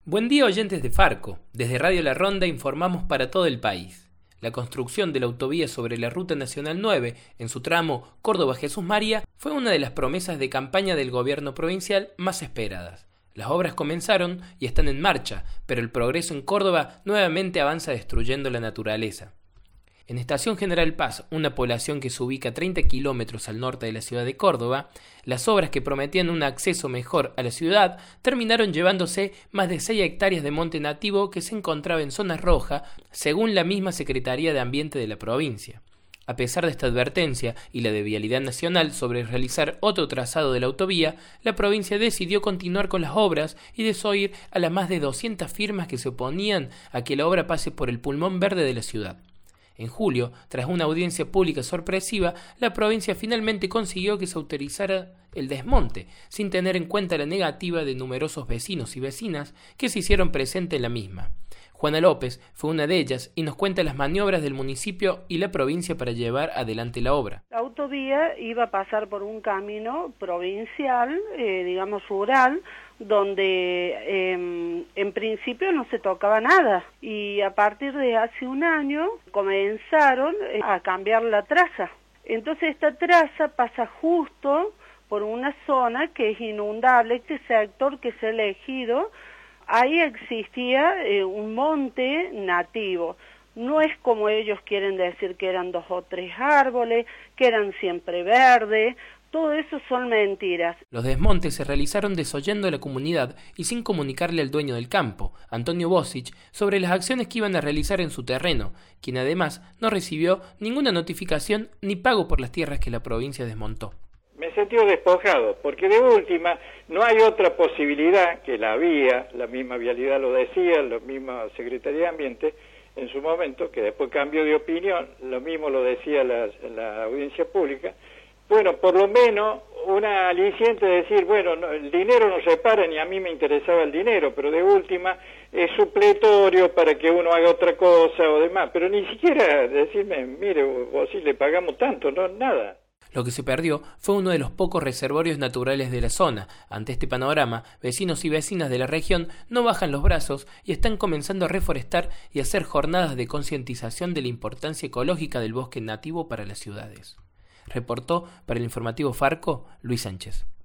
Buen día, oyentes de Farco. Desde Radio La Ronda informamos para todo el país. La construcción de la autovía sobre la Ruta Nacional 9, en su tramo Córdoba-Jesús María, fue una de las promesas de campaña del gobierno provincial más esperadas. Las obras comenzaron y están en marcha, pero el progreso en Córdoba nuevamente avanza destruyendo la naturaleza. En Estación General Paz, una población que se ubica a 30 kilómetros al norte de la ciudad de Córdoba, las obras que prometían un acceso mejor a la ciudad terminaron llevándose más de 6 hectáreas de monte nativo que se encontraba en zona roja, según la misma Secretaría de Ambiente de la provincia. A pesar de esta advertencia y la de Vialidad Nacional sobre realizar otro trazado de la autovía, la provincia decidió continuar con las obras y desoír a las más de 200 firmas que se oponían a que la obra pase por el pulmón verde de la ciudad. En julio, tras una audiencia pública sorpresiva, la provincia finalmente consiguió que se autorizara el desmonte, sin tener en cuenta la negativa de numerosos vecinos y vecinas que se hicieron presentes en la misma. Juana López fue una de ellas y nos cuenta las maniobras del municipio y la provincia para llevar adelante la obra. La autovía iba a pasar por un camino provincial, rural, donde en principio no se tocaba nada, y a partir de hace un año comenzaron a cambiar la traza. Entonces esta traza pasa justo por una zona que es inundable. Este sector que se ha elegido, ahí existía un monte nativo. No es como ellos quieren decir que eran 2 o 3 árboles, que eran siempre verdes. Todo eso son mentiras. Los desmontes se realizaron desoyendo a la comunidad y sin comunicarle al dueño del campo, Antonio Bosic, sobre las acciones que iban a realizar en su terreno, quien además no recibió ninguna notificación ni pago por las tierras que la provincia desmontó. Me sentí despojado, porque de última no hay otra posibilidad que la vía, la misma Vialidad lo decía, la misma Secretaría de Ambiente en su momento, que después cambió de opinión, lo mismo lo decía la audiencia pública. Bueno, por lo menos una aliciente de decir, bueno, no, el dinero no se para, ni a mí me interesaba el dinero, pero de última es supletorio para que uno haga otra cosa o demás, pero ni siquiera decirme, mire, vos sí le pagamos tanto, no, nada. Lo que se perdió fue uno de los pocos reservorios naturales de la zona. Ante este panorama, vecinos y vecinas de la región no bajan los brazos y están comenzando a reforestar y hacer jornadas de concientización de la importancia ecológica del bosque nativo para las ciudades. Reportó para el informativo Farco, Luis Sánchez.